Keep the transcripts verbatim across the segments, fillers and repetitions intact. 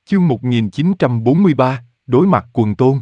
Chương một nghìn chín trăm bốn mươi ba, đối mặt quần tôn.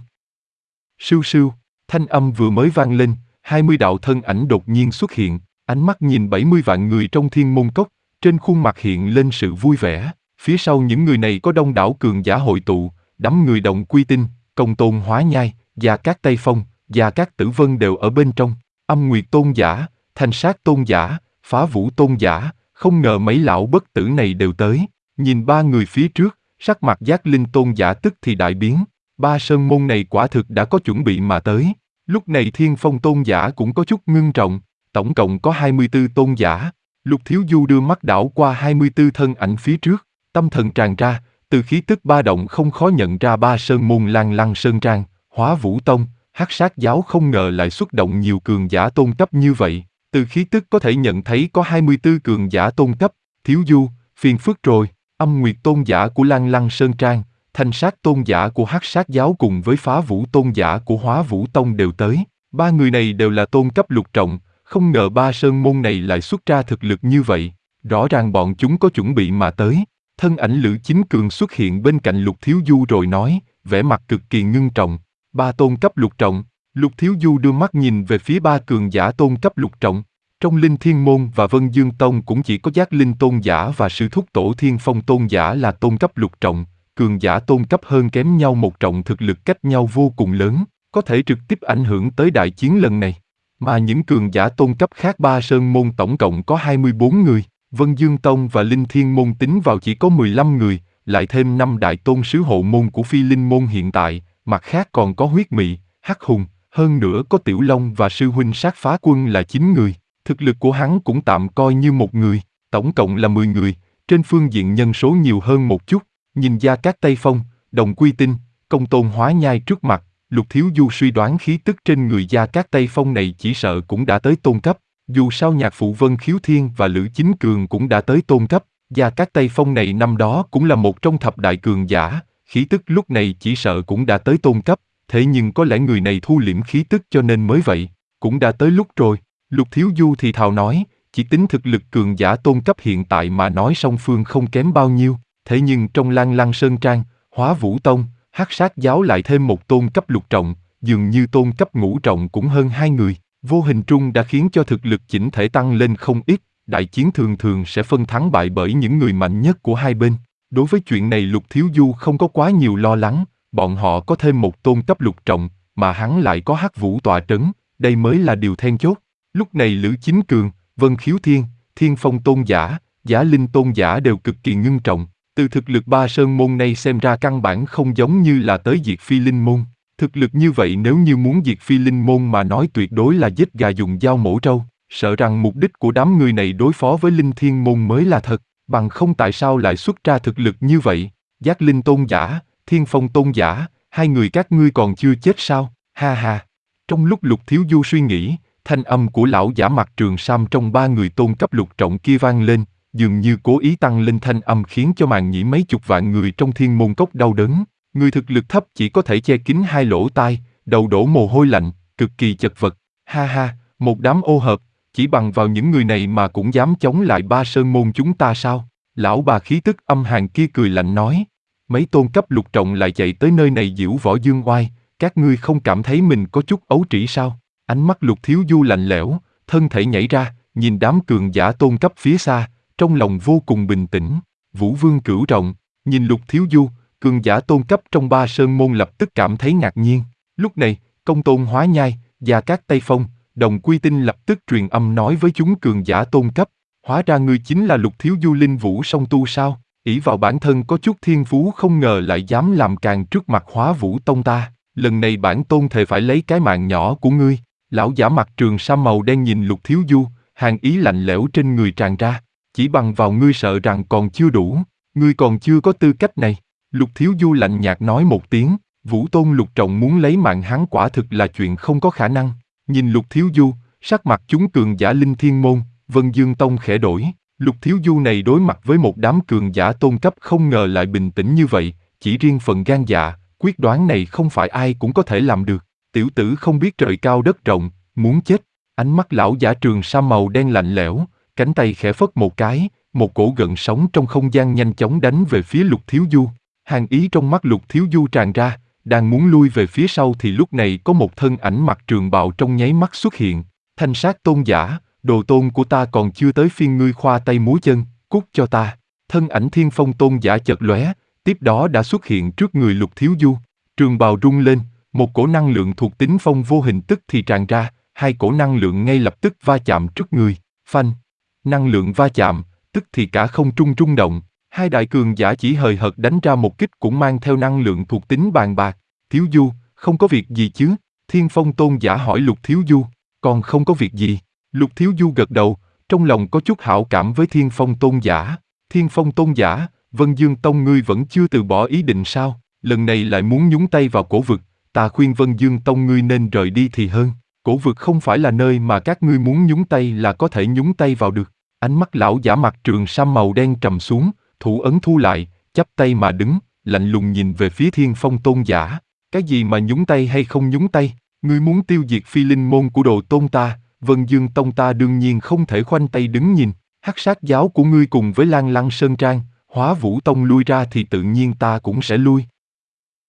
Sưu sưu, thanh âm vừa mới vang lên, hai mươi đạo thân ảnh đột nhiên xuất hiện, ánh mắt nhìn bảy mươi vạn người trong thiên môn cốc, trên khuôn mặt hiện lên sự vui vẻ. Phía sau những người này có đông đảo cường giả hội tụ, đám người Động Quy Tinh, Công Tôn Hóa Nhai, Gia Cát Tây Phong, Gia Cát Tử Vân đều ở bên trong. Âm Nguyệt Tôn Giả, Thanh Sát Tôn Giả, Phá Vũ Tôn Giả, không ngờ mấy lão bất tử này đều tới. Nhìn ba người phía trước, sắc mặt Giác Linh Tôn Giả tức thì đại biến. Ba sơn môn này quả thực đã có chuẩn bị mà tới. Lúc này Thiên Phong Tôn Giả cũng có chút ngưng trọng. Tổng cộng có hai mươi tư tôn giả. Lục Thiếu Du đưa mắt đảo qua hai mươi tư thân ảnh phía trước, tâm thần tràn ra, từ khí tức ba động không khó nhận ra ba sơn môn Lan Lăng Sơn Trang, Hóa Vũ Tông, Hắc Sát Giáo không ngờ lại xuất động nhiều cường giả tôn cấp như vậy. Từ khí tức có thể nhận thấy có hai mươi tư cường giả tôn cấp. Thiếu Du, phiền phức rồi. Âm Nguyệt Tôn Giả của Lan Lăng Sơn Trang, Thanh Sát Tôn Giả của Hắc Sát Giáo cùng với Phá Vũ Tôn Giả của Hóa Vũ Tông đều tới. Ba người này đều là tôn cấp lục trọng, không ngờ ba sơn môn này lại xuất ra thực lực như vậy. Rõ ràng bọn chúng có chuẩn bị mà tới. Thân ảnh Lữ Chính Cường xuất hiện bên cạnh Lục Thiếu Du rồi nói, vẻ mặt cực kỳ ngưng trọng. Ba tôn cấp lục trọng. Lục Thiếu Du đưa mắt nhìn về phía ba cường giả tôn cấp lục trọng. Trong Linh Thiên Môn và Vân Dương Tông cũng chỉ có Giác Linh Tôn Giả và sư thúc tổ Thiên Phong Tôn Giả là tôn cấp lục trọng. Cường giả tôn cấp hơn kém nhau một trọng, thực lực cách nhau vô cùng lớn, có thể trực tiếp ảnh hưởng tới đại chiến lần này. Mà những cường giả tôn cấp khác ba sơn môn tổng cộng có hai mươi bốn người, Vân Dương Tông và Linh Thiên Môn tính vào chỉ có mười lăm người, lại thêm năm đại tôn sứ hộ môn của Phi Linh Môn hiện tại, mặt khác còn có Huyết Mị, Hắc Hùng, hơn nữa có Tiểu Long và sư huynh Sát Phá Quân là chín người, thực lực của hắn cũng tạm coi như một người, tổng cộng là mười người, trên phương diện nhân số nhiều hơn một chút. Nhìn Gia Cát Tây Phong, Động Quy Tinh, Công Tôn Hóa Nhai trước mặt, Lục Thiếu Du suy đoán khí tức trên người Gia Cát Tây Phong này chỉ sợ cũng đã tới tôn cấp. Dù sao nhạc phụ Vân Khiếu Thiên và Lữ Chính Cường cũng đã tới tôn cấp. Gia Cát Tây Phong này năm đó cũng là một trong thập đại cường giả, khí tức lúc này chỉ sợ cũng đã tới tôn cấp. Thế nhưng có lẽ người này thu liễm khí tức cho nên mới vậy. Cũng đã tới lúc rồi. Lục Thiếu Du thì thào nói, chỉ tính thực lực cường giả tôn cấp hiện tại mà nói song phương không kém bao nhiêu. Thế nhưng trong Lan Lăng Sơn Trang, Hóa Vũ Tông, Hắc Sát Giáo lại thêm một tôn cấp lục trọng, dường như tôn cấp ngũ trọng cũng hơn hai người, vô hình trung đã khiến cho thực lực chỉnh thể tăng lên không ít. Đại chiến thường thường sẽ phân thắng bại bởi những người mạnh nhất của hai bên. Đối với chuyện này Lục Thiếu Du không có quá nhiều lo lắng, bọn họ có thêm một tôn cấp lục trọng, mà hắn lại có Hắc Vũ tọa trấn, đây mới là điều then chốt. Lúc này Lữ Chính Cường, Vân Khiếu Thiên, Thiên Phong Tôn Giả, Giả Linh Tôn Giả đều cực kỳ ngưng trọng. Từ thực lực ba sơn môn này xem ra căn bản không giống như là tới diệt Phi Linh Môn. Thực lực như vậy nếu như muốn diệt Phi Linh Môn mà nói tuyệt đối là giết gà dùng dao mổ trâu. Sợ rằng mục đích của đám người này đối phó với Linh Thiên Môn mới là thật, bằng không tại sao lại xuất ra thực lực như vậy. Giác Linh Tôn Giả, Thiên Phong Tôn Giả, hai người các ngươi còn chưa chết sao, ha ha. Trong lúc Lục Thiếu Du suy nghĩ, thanh âm của lão giả mặc trường sam trong ba người tôn cấp lục trọng kia vang lên, dường như cố ý tăng lên thanh âm khiến cho màn nhĩ mấy chục vạn người trong thiên môn cốc đau đớn. Người thực lực thấp chỉ có thể che kín hai lỗ tai, đầu đổ mồ hôi lạnh, cực kỳ chật vật. Ha ha, một đám ô hợp, chỉ bằng vào những người này mà cũng dám chống lại ba sơn môn chúng ta sao? Lão bà khí tức âm hàn kia cười lạnh nói. Mấy tôn cấp lục trọng lại chạy tới nơi này diễu võ dương oai, các ngươi không cảm thấy mình có chút ấu trĩ sao? Ánh mắt Lục Thiếu Du lạnh lẽo, thân thể nhảy ra, nhìn đám cường giả tôn cấp phía xa, trong lòng vô cùng bình tĩnh. Vũ Vương Cửu Trọng, nhìn Lục Thiếu Du, cường giả tôn cấp trong ba sơn môn lập tức cảm thấy ngạc nhiên. Lúc này, Công Tôn Hóa Nhai, Gia Cát Tây Phong, Đồng Quy Tinh lập tức truyền âm nói với chúng cường giả tôn cấp. Hóa ra ngươi chính là Lục Thiếu Du Linh Vũ song tu sao? Ỷ vào bản thân có chút thiên phú không ngờ lại dám làm càng trước mặt Hóa Vũ Tông ta. Lần này bản tôn thề phải lấy cái mạng nhỏ của ngươi. Lão giả mặc trường sam màu đen nhìn Lục Thiếu Du, hàn ý lạnh lẽo trên người tràn ra. Chỉ bằng vào ngươi sợ rằng còn chưa đủ, ngươi còn chưa có tư cách này. Lục Thiếu Du lạnh nhạt nói một tiếng, Vũ Tôn lục trọng muốn lấy mạng hắn quả thực là chuyện không có khả năng. Nhìn Lục Thiếu Du, sắc mặt chúng cường giả Linh Thiên Môn, Vân Dương Tông khẽ đổi. Lục Thiếu Du này đối mặt với một đám cường giả tôn cấp không ngờ lại bình tĩnh như vậy, chỉ riêng phần gan dạ, quyết đoán này không phải ai cũng có thể làm được. Tiểu tử không biết trời cao đất rộng, muốn chết. Ánh mắt lão giả trường sam màu đen lạnh lẽo, cánh tay khẽ phất một cái, một cổ gợn sóng trong không gian nhanh chóng đánh về phía Lục Thiếu Du. Hàn ý trong mắt Lục Thiếu Du tràn ra, đang muốn lui về phía sau thì lúc này có một thân ảnh mặc trường bào trong nháy mắt xuất hiện. Thanh sát tôn giả, đồ tôn của ta còn chưa tới phiên ngươi khoa tay múa chân, cút cho ta. Thân ảnh Thiên Phong tôn giả chợt lóe, tiếp đó đã xuất hiện trước người Lục Thiếu Du. Trường bào rung lên, một cổ năng lượng thuộc tính phong vô hình tức thì tràn ra, hai cổ năng lượng ngay lập tức va chạm trước người. Phanh! Năng lượng va chạm, tức thì cả không trung rung động. Hai đại cường giả chỉ hời hợt đánh ra một kích cũng mang theo năng lượng thuộc tính bàn bạc. Thiếu Du, không có việc gì chứ? Thiên Phong tôn giả hỏi Lục Thiếu Du. Còn không có việc gì. Lục Thiếu Du gật đầu, trong lòng có chút hảo cảm với Thiên Phong tôn giả. Thiên Phong tôn giả, Vân Dương Tông ngươi vẫn chưa từ bỏ ý định sao? Lần này lại muốn nhúng tay vào cổ vực, ta khuyên Vân Dương Tông ngươi nên rời đi thì hơn. Cổ vực không phải là nơi mà các ngươi muốn nhúng tay là có thể nhúng tay vào được. Ánh mắt lão giả mặc trường sam màu đen trầm xuống, thủ ấn thu lại, chắp tay mà đứng, lạnh lùng nhìn về phía Thiên Phong tôn giả. Cái gì mà nhúng tay hay không nhúng tay? Ngươi muốn tiêu diệt phi linh môn của đồ tôn ta, Vân Dương Tông ta đương nhiên không thể khoanh tay đứng nhìn. Hắc sát giáo của ngươi cùng với Lan Lăng Sơn Trang, Hóa Vũ Tông lui ra thì tự nhiên ta cũng sẽ lui.